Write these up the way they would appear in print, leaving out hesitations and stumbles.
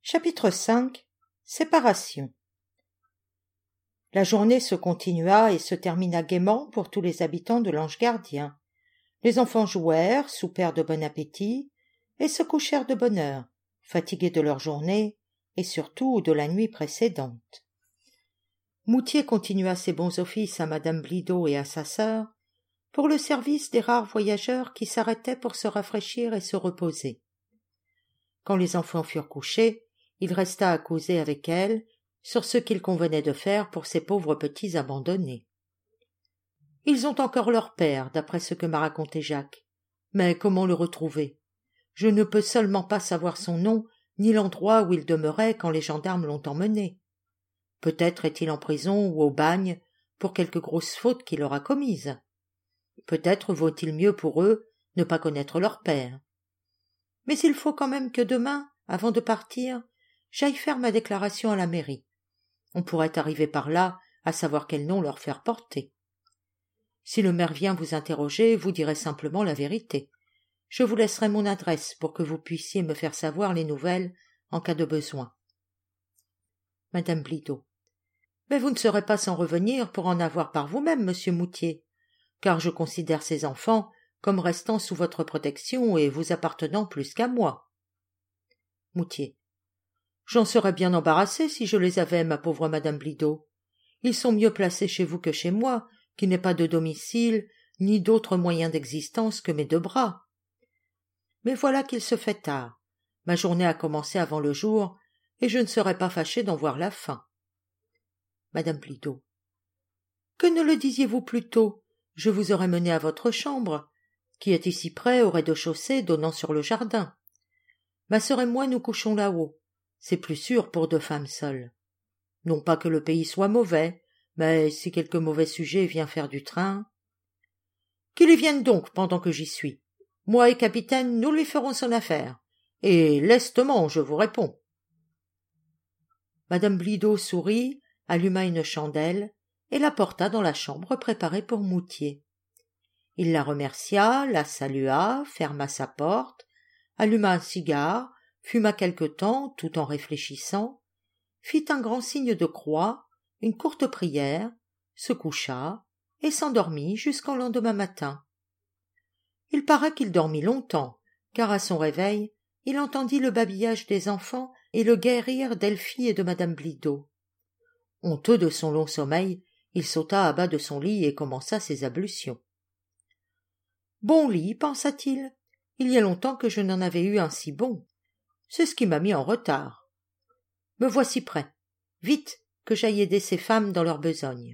Chapitre 5. Séparation. La journée se continua et se termina gaiement pour tous les habitants de l'Ange gardien. Les enfants jouèrent, soupèrent de bon appétit, et se couchèrent de bonne heure, fatigués de leur journée, et surtout de la nuit précédente. Moutier continua ses bons offices à madame Blido et à sa sœur, pour le service des rares voyageurs qui s'arrêtaient pour se rafraîchir et se reposer. Quand les enfants furent couchés, il resta à causer avec elle sur ce qu'il convenait de faire pour ces pauvres petits abandonnés. Ils ont encore leur père, d'après ce que m'a raconté Jacques. Mais comment le retrouver? Je ne peux seulement pas savoir son nom, ni l'endroit où il demeurait quand les gendarmes l'ont emmené. Peut-être est-il en prison ou au bagne pour quelque grosse faute qu'il aura commise. Peut-être vaut-il mieux pour eux ne pas connaître leur père. Mais il faut quand même que demain, avant de partir, j'aille faire ma déclaration à la mairie. On pourrait arriver par là à savoir quel nom leur faire porter. Si le maire vient vous interroger, vous direz simplement la vérité. Je vous laisserai mon adresse pour que vous puissiez me faire savoir les nouvelles en cas de besoin. Madame Blido. Mais vous ne serez pas sans revenir pour en avoir par vous-même, monsieur Moutier, car je considère ces enfants comme restant sous votre protection et vous appartenant plus qu'à moi. Moutier. J'en serais bien embarrassé si je les avais, ma pauvre madame Blido. Ils sont mieux placés chez vous que chez moi, qui n'ai pas de domicile, ni d'autres moyens d'existence que mes deux bras. Mais voilà qu'il se fait tard. Ma journée a commencé avant le jour, et je ne serais pas fâché d'en voir la fin. Madame Blido. Que ne le disiez-vous plus tôt? Je vous aurais mené à votre chambre, qui est ici près, au rez-de-chaussée, donnant sur le jardin. Ma sœur et moi nous couchons là-haut. C'est plus sûr pour deux femmes seules. Non pas que le pays soit mauvais, mais si quelque mauvais sujet vient faire du train... Qu'il y vienne donc pendant que j'y suis. Moi et capitaine, nous lui ferons son affaire. Et lestement, je vous réponds. Madame Blido sourit, alluma une chandelle et la porta dans la chambre préparée pour Moutier. Il la remercia, la salua, ferma sa porte, alluma un cigare, fuma quelque temps tout en réfléchissant, fit un grand signe de croix, une courte prière, se coucha et s'endormit jusqu'au lendemain matin. Il paraît qu'il dormit longtemps, car à son réveil, il entendit le babillage des enfants et le gai rire d'Elfie et de madame Blido. Honteux de son long sommeil, il sauta à bas de son lit et commença ses ablutions. Bon lit, pensa-t-il, il y a longtemps que je n'en avais eu un si bon. C'est ce qui m'a mis en retard. Me voici prêt. Vite, que j'aille aider ces femmes dans leur besogne.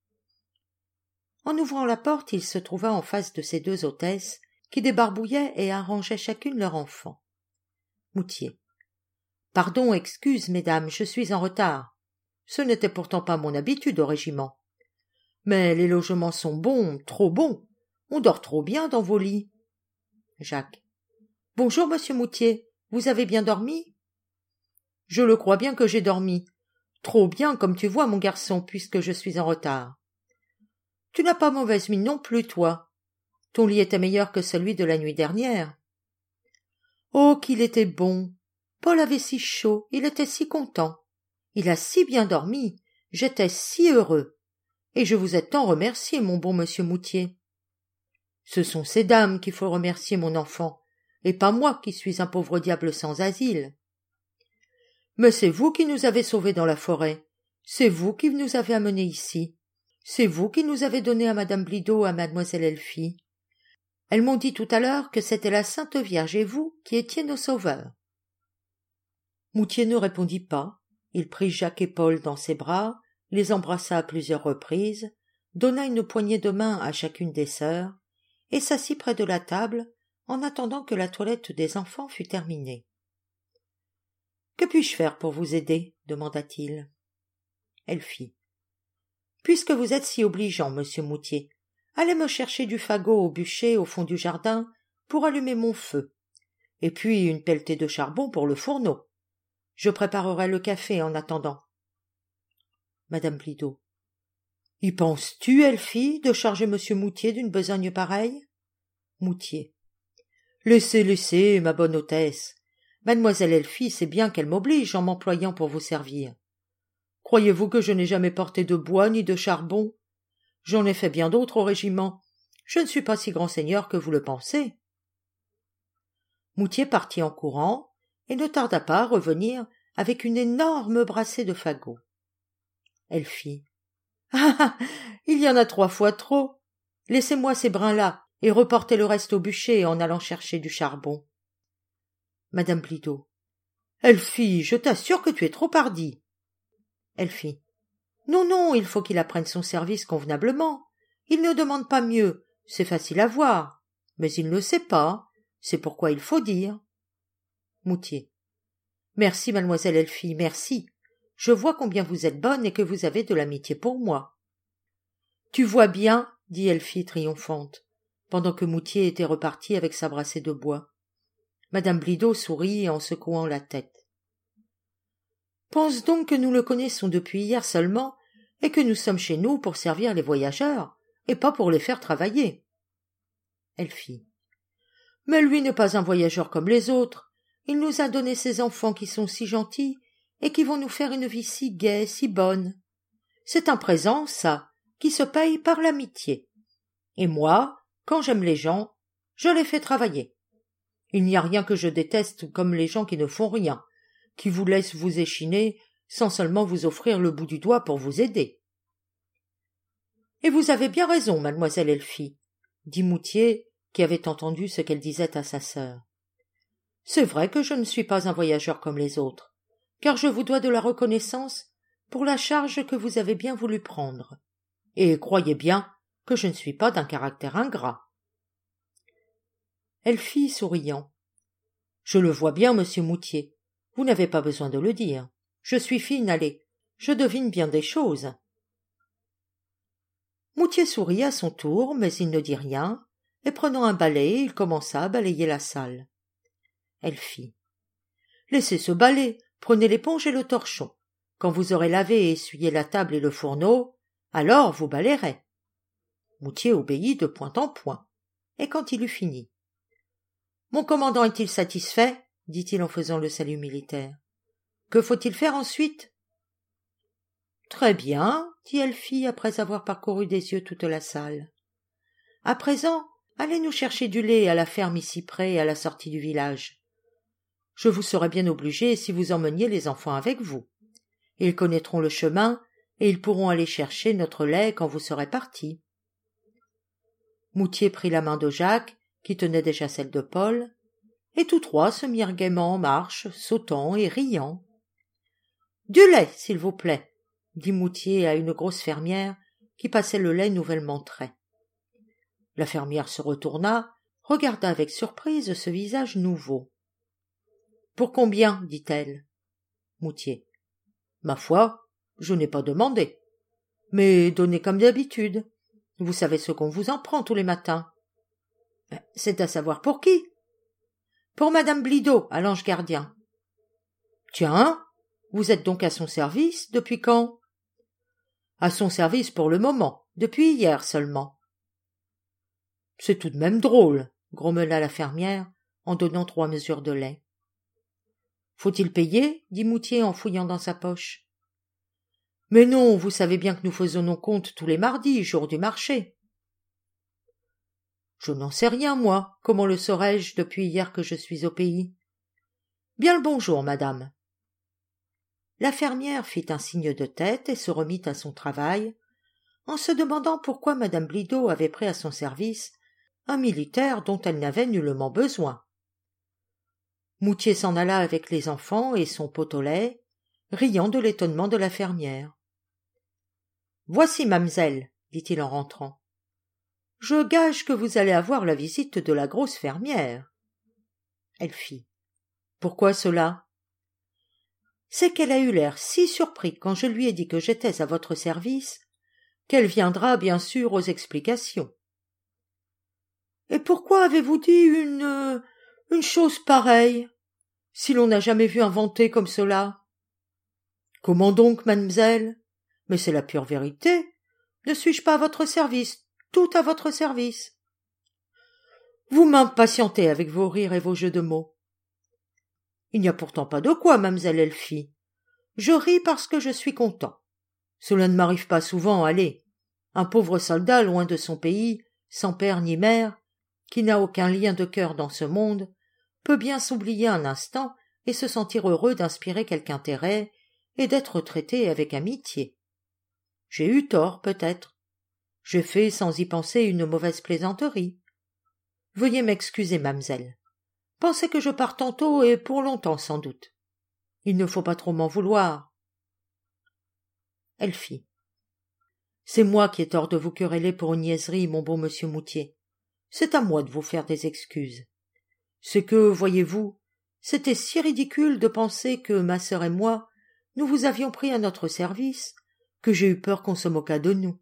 En ouvrant la porte, il se trouva en face de ses deux hôtesses qui débarbouillaient et arrangeaient chacune leur enfant. Moutier. Pardon, excuse, mesdames, je suis en retard. Ce n'était pourtant pas mon habitude au régiment. Mais les logements sont bons, trop bons. On dort trop bien dans vos lits. Jacques. Bonjour, monsieur Moutier. Vous avez bien dormi? Je le crois bien que j'ai dormi. Trop bien, comme tu vois, mon garçon, puisque je suis en retard. Tu n'as pas mauvaise mine non plus, toi. Ton lit était meilleur que celui de la nuit dernière. Oh, qu'il était bon! Paul avait si chaud, il était si content. Il a si bien dormi, j'étais si heureux. Et je vous ai tant remercié, mon bon monsieur Moutier. Ce sont ces dames qu'il faut remercier, mon enfant, et pas moi qui suis un pauvre diable sans asile. Mais c'est vous qui nous avez sauvés dans la forêt. C'est vous qui nous avez amenés ici. C'est vous qui nous avez donné à madame Blido, à mademoiselle Elfie. Elles m'ont dit tout à l'heure que c'était la Sainte Vierge et vous qui étiez nos sauveurs. Moutier ne répondit pas. Il prit Jacques et Paul dans ses bras, les embrassa à plusieurs reprises, donna une poignée de main à chacune des sœurs, et s'assit près de la table en attendant que la toilette des enfants fût terminée. « Que puis-je faire pour vous aider ?» demanda-t-il. Elfie. « Puisque vous êtes si obligeant, monsieur Moutier, allez me chercher du fagot au bûcher au fond du jardin pour allumer mon feu, et puis une pelletée de charbon pour le fourneau. Je préparerai le café en attendant. » Madame Blido. « Y penses-tu, Elfie, de charger monsieur Moutier d'une besogne pareille ?» Moutier. « Laissez, ma bonne hôtesse. Mademoiselle Elfie sait bien qu'elle m'oblige en m'employant pour vous servir. Croyez-vous que je n'ai jamais porté de bois ni de charbon? J'en ai fait bien d'autres au régiment. Je ne suis pas si grand seigneur que vous le pensez. Moutier partit en courant et ne tarda pas à revenir avec une énorme brassée de fagots. Elfie. Ah, il y en a 3 fois trop. Laissez-moi ces brins-là et reportez le reste au bûcher en allant chercher du charbon. Madame Blido. Elfie, je t'assure que tu es trop hardie. Elfie. Non, non, il faut qu'il apprenne son service convenablement. Il ne demande pas mieux, c'est facile à voir. Mais il ne sait pas, c'est pourquoi il faut dire. Moutier. Merci, mademoiselle Elfie, merci. Je vois combien vous êtes bonne et que vous avez de l'amitié pour moi. Tu vois bien, dit Elfie triomphante, pendant que Moutier était reparti avec sa brassée de bois. Madame Blido sourit en secouant la tête. Pense donc que nous le connaissons depuis hier seulement et que nous sommes chez nous pour servir les voyageurs et pas pour les faire travailler. Elfie. Mais lui n'est pas un voyageur comme les autres. Il nous a donné ses enfants qui sont si gentils et qui vont nous faire une vie si gaie, si bonne. C'est un présent, ça, qui se paye par l'amitié. Et moi, quand j'aime les gens, je les fais travailler. Il n'y a rien que je déteste comme les gens qui ne font rien, qui vous laissent vous échiner sans seulement vous offrir le bout du doigt pour vous aider. Et vous avez bien raison, mademoiselle Elfie, dit Moutier, qui avait entendu ce qu'elle disait à sa sœur. C'est vrai que je ne suis pas un voyageur comme les autres, car je vous dois de la reconnaissance pour la charge que vous avez bien voulu prendre. Et croyez bien que je ne suis pas d'un caractère ingrat. Elfie souriant. Je le vois bien, monsieur Moutier. Vous n'avez pas besoin de le dire. Je suis fine, allez. Je devine bien des choses. Moutier sourit à son tour, mais il ne dit rien, et prenant un balai, il commença à balayer la salle. Elfie. Laissez ce balai, prenez l'éponge et le torchon. Quand vous aurez lavé et essuyé la table et le fourneau, alors vous balayerez. Moutier obéit de point en point, et quand il eut fini. Mon commandant est-il satisfait? Dit-il en faisant le salut militaire. Que faut-il faire ensuite? Très bien, dit Elfie après avoir parcouru des yeux toute la salle. À présent, allez nous chercher du lait à la ferme ici près à la sortie du village. Je vous serais bien obligé si vous emmeniez les enfants avec vous. Ils connaîtront le chemin et ils pourront aller chercher notre lait quand vous serez partis. Moutier prit la main de Jacques, qui tenait déjà celle de Paul, et tous 3 se mirent gaiement en marche, sautant et riant. « Du lait, s'il vous plaît, » dit Moutier à une grosse fermière qui passait le lait nouvellement trait. La fermière se retourna, regarda avec surprise ce visage nouveau. « Pour combien? » dit-elle. Moutier. « Ma foi, je n'ai pas demandé. Mais donnez comme d'habitude. Vous savez ce qu'on vous en prend tous les matins. »« C'est à savoir pour qui? » ?»« Pour madame Blido, à l'ange gardien. »« Tiens, vous êtes donc à son service, depuis quand? » ?»« À son service pour le moment, depuis hier seulement. »« C'est tout de même drôle, » grommela la fermière, en donnant 3 mesures de lait. « Faut-il payer? » dit Moutier en fouillant dans sa poche. « Mais non, vous savez bien que nous faisons nos comptes tous les mardis, jour du marché. »« Je n'en sais rien, moi. Comment le saurais-je depuis hier que je suis au pays? »« Bien le bonjour, madame. » La fermière fit un signe de tête et se remit à son travail, en se demandant pourquoi madame Blido avait pris à son service un militaire dont elle n'avait nullement besoin. Moutier s'en alla avec les enfants et son pot au lait, riant de l'étonnement de la fermière. « Voici, mamselle, dit-il en rentrant. Je gage que vous allez avoir la visite de la grosse fermière. » Elfie. « Pourquoi cela? » C'est qu'elle a eu l'air si surpris quand je lui ai dit que j'étais à votre service, qu'elle viendra bien sûr aux explications. « Et pourquoi avez-vous dit une chose pareille, si l'on n'a jamais vu inventer comme cela? »« Comment donc, mademoiselle? Mais c'est la pure vérité. Ne suis-je pas à votre service, tout à votre service? » Vous m'impatientez avec vos rires et vos jeux de mots. Il n'y a pourtant pas de quoi, mamselle Elfie. Je ris parce que je suis content. Cela ne m'arrive pas souvent, allez. Un pauvre soldat loin de son pays, sans père ni mère, qui n'a aucun lien de cœur dans ce monde, peut bien s'oublier un instant et se sentir heureux d'inspirer quelque intérêt et d'être traité avec amitié. J'ai eu tort, peut-être. J'ai fait, sans y penser, une mauvaise plaisanterie. Veuillez m'excuser, mamselle. Pensez que je pars tantôt et pour longtemps, sans doute. Il ne faut pas trop m'en vouloir. Elfie. C'est moi qui ai tort de vous quereller pour une niaiserie, mon bon monsieur Moutier. C'est à moi de vous faire des excuses. C'est que, voyez-vous, c'était si ridicule de penser que ma sœur et moi, nous vous avions pris à notre service, que j'ai eu peur qu'on se moquât de nous.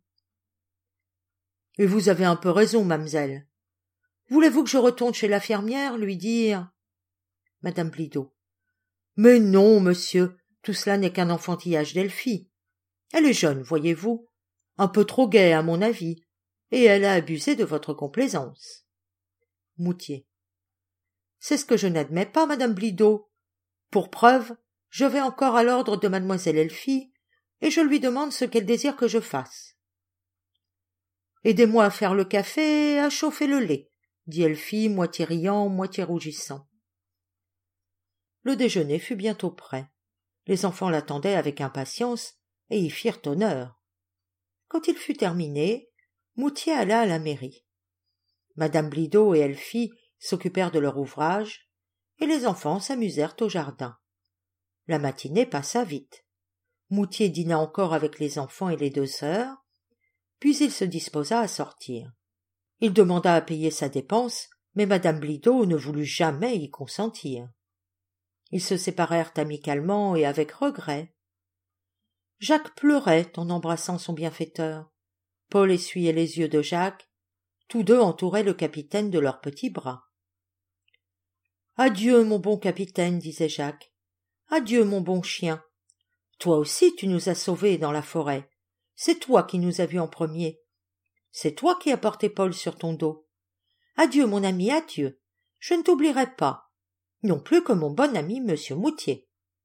Et vous avez un peu raison, mamselle. Voulez-vous que je retourne chez la fermière, lui dire... Madame Blido. Mais non, monsieur, tout cela n'est qu'un enfantillage d'Elfie. Elle est jeune, voyez-vous, un peu trop gaie à mon avis, et elle a abusé de votre complaisance. Moutier. C'est ce que je n'admets pas, madame Blido. Pour preuve, je vais encore à l'ordre de mademoiselle Elfie, et je lui demande ce qu'elle désire que je fasse. Aidez-moi à faire le café et à chauffer le lait, dit Elfie, moitié riant, moitié rougissant. Le déjeuner fut bientôt prêt. Les enfants l'attendaient avec impatience et y firent honneur. Quand il fut terminé, Moutier alla à la mairie. Madame Blido et Elfie s'occupèrent de leur ouvrage, et les enfants s'amusèrent au jardin. La matinée passa vite. Moutier dîna encore avec les enfants et les deux sœurs, puis il se disposa à sortir. Il demanda à payer sa dépense, mais madame Blido ne voulut jamais y consentir. Ils se séparèrent amicalement et avec regret. Jacques pleurait en embrassant son bienfaiteur. Paul essuyait les yeux de Jacques. Tous deux entouraient le capitaine de leurs petits bras. « Adieu, mon bon capitaine, disait Jacques. Adieu, mon bon chien. Toi aussi tu nous as sauvés dans la forêt. C'est toi qui nous as vus en premier. C'est toi qui as porté Paul sur ton dos. Adieu, mon ami, adieu. Je ne t'oublierai pas. Non plus que mon bon ami, monsieur Moutier. »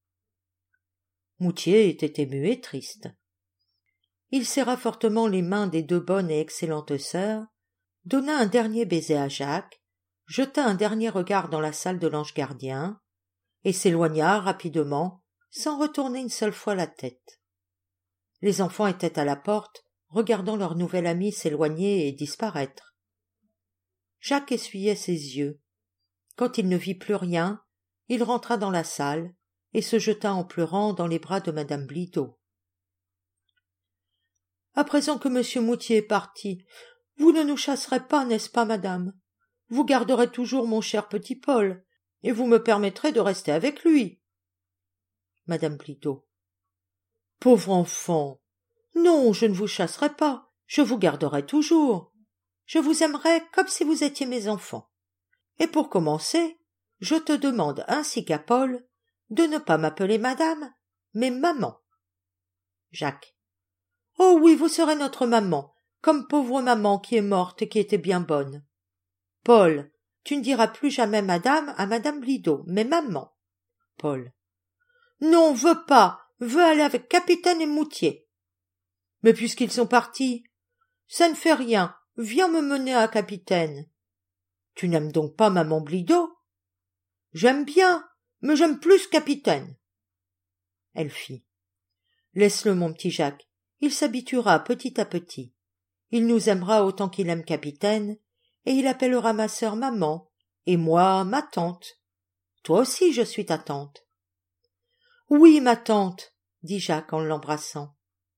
Moutier était ému et triste. Il serra fortement les mains des deux bonnes et excellentes sœurs, donna un dernier baiser à Jacques, jeta un dernier regard dans la salle de l'ange gardien, et s'éloigna rapidement, sans retourner une seule fois la tête. Les enfants étaient à la porte, regardant leur nouvel ami s'éloigner et disparaître. Jacques essuyait ses yeux. Quand il ne vit plus rien, il rentra dans la salle et se jeta en pleurant dans les bras de madame Blido. « À présent que monsieur Moutier est parti, vous ne nous chasserez pas, n'est-ce pas, madame? Vous garderez toujours mon cher petit Paul, et vous me permettrez de rester avec lui. » Madame Blido. « Pauvre enfant! Non, je ne vous chasserai pas, je vous garderai toujours. Je vous aimerai comme si vous étiez mes enfants. Et pour commencer, je te demande ainsi qu'à Paul de ne pas m'appeler madame, mais maman. » Jacques. « Oh oui, vous serez notre maman, comme pauvre maman qui est morte et qui était bien bonne. Paul, tu ne diras plus jamais madame à madame Blido, mais maman. » Paul. « Non, veux pas, veux aller avec capitaine et Moutier. »« Mais puisqu'ils sont partis, ça ne fait rien, viens me mener à capitaine. »« Tu n'aimes donc pas maman Blido? »« J'aime bien, mais j'aime plus capitaine. » Elfie. « Laisse-le, mon petit Jacques, il s'habituera petit à petit. Il nous aimera autant qu'il aime capitaine, et il appellera ma sœur maman, et moi ma tante. Toi aussi je suis ta tante. »« Oui, ma tante, » dit Jacques en l'embrassant.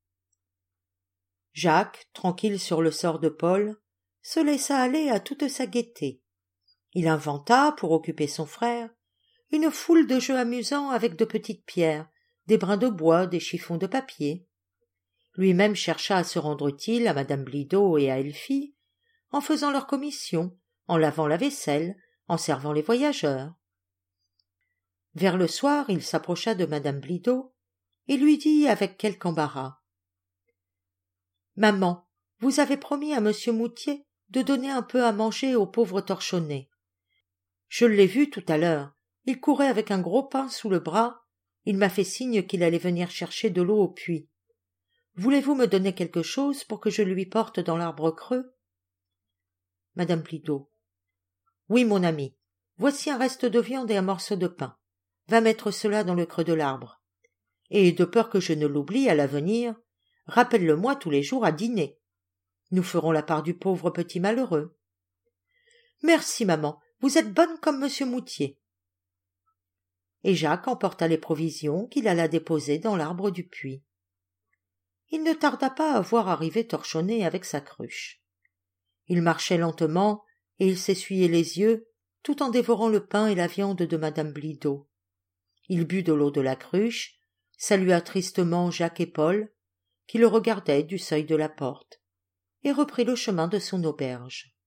Jacques, tranquille sur le sort de Paul, se laissa aller à toute sa gaieté. Il inventa, pour occuper son frère, une foule de jeux amusants avec de petites pierres, des brins de bois, des chiffons de papier. Lui-même chercha à se rendre utile à madame Blido et à Elfie, en faisant leur commission, en lavant la vaisselle, en servant les voyageurs. Vers le soir, il s'approcha de madame Blido et lui dit avec quelque embarras. « Maman, vous avez promis à monsieur Moutier de donner un peu à manger au pauvre torchonnet. Je l'ai vu tout à l'heure, Il courait avec un gros pain sous le bras. Il m'a fait signe qu'il allait venir chercher de l'eau au puits. Voulez-vous me donner quelque chose pour que je lui porte dans l'arbre creux? Madame Blido. Oui, mon ami. Voici un reste de viande et un morceau de pain. Va mettre cela dans le creux de l'arbre. Et de peur que je ne l'oublie à l'avenir, rappelle-le-moi tous les jours à dîner. Nous ferons la part du pauvre petit malheureux. Merci, maman. Vous êtes bonne comme monsieur Moutier. Et Jacques emporta les provisions qu'il alla déposer dans l'arbre du puits. Il ne tarda pas à voir arriver Torchonnet avec sa cruche. Il marchait lentement et il s'essuyait les yeux tout en dévorant le pain et la viande de madame Blido. Il but de l'eau de la cruche, salua tristement Jacques et Paul, qui le regardaient du seuil de la porte, et reprit le chemin de son auberge.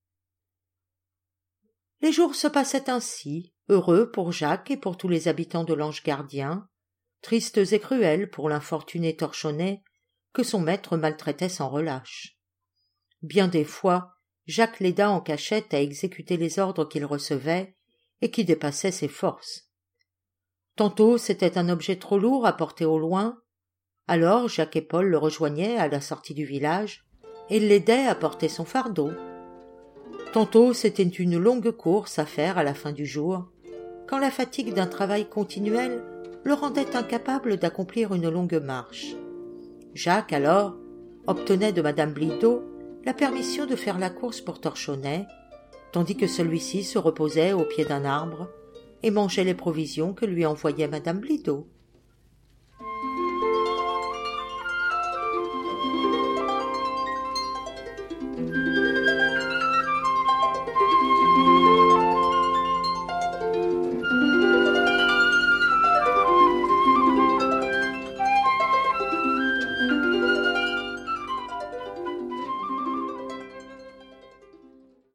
Les jours se passaient ainsi, heureux pour Jacques et pour tous les habitants de l'Ange gardien, tristes et cruels pour l'infortuné Torchonnet, que son maître maltraitait sans relâche. Bien des fois, Jacques l'aida en cachette à exécuter les ordres qu'il recevait et qui dépassaient ses forces. Tantôt c'était un objet trop lourd à porter au loin, alors Jacques et Paul le rejoignaient à la sortie du village et l'aidaient à porter son fardeau. Tantôt c'était une longue course à faire à la fin du jour, quand la fatigue d'un travail continuel le rendait incapable d'accomplir une longue marche. Jacques, alors, obtenait de madame Blido la permission de faire la course pour Torchonnet, tandis que celui-ci se reposait au pied d'un arbre et mangeait les provisions que lui envoyait madame Blido.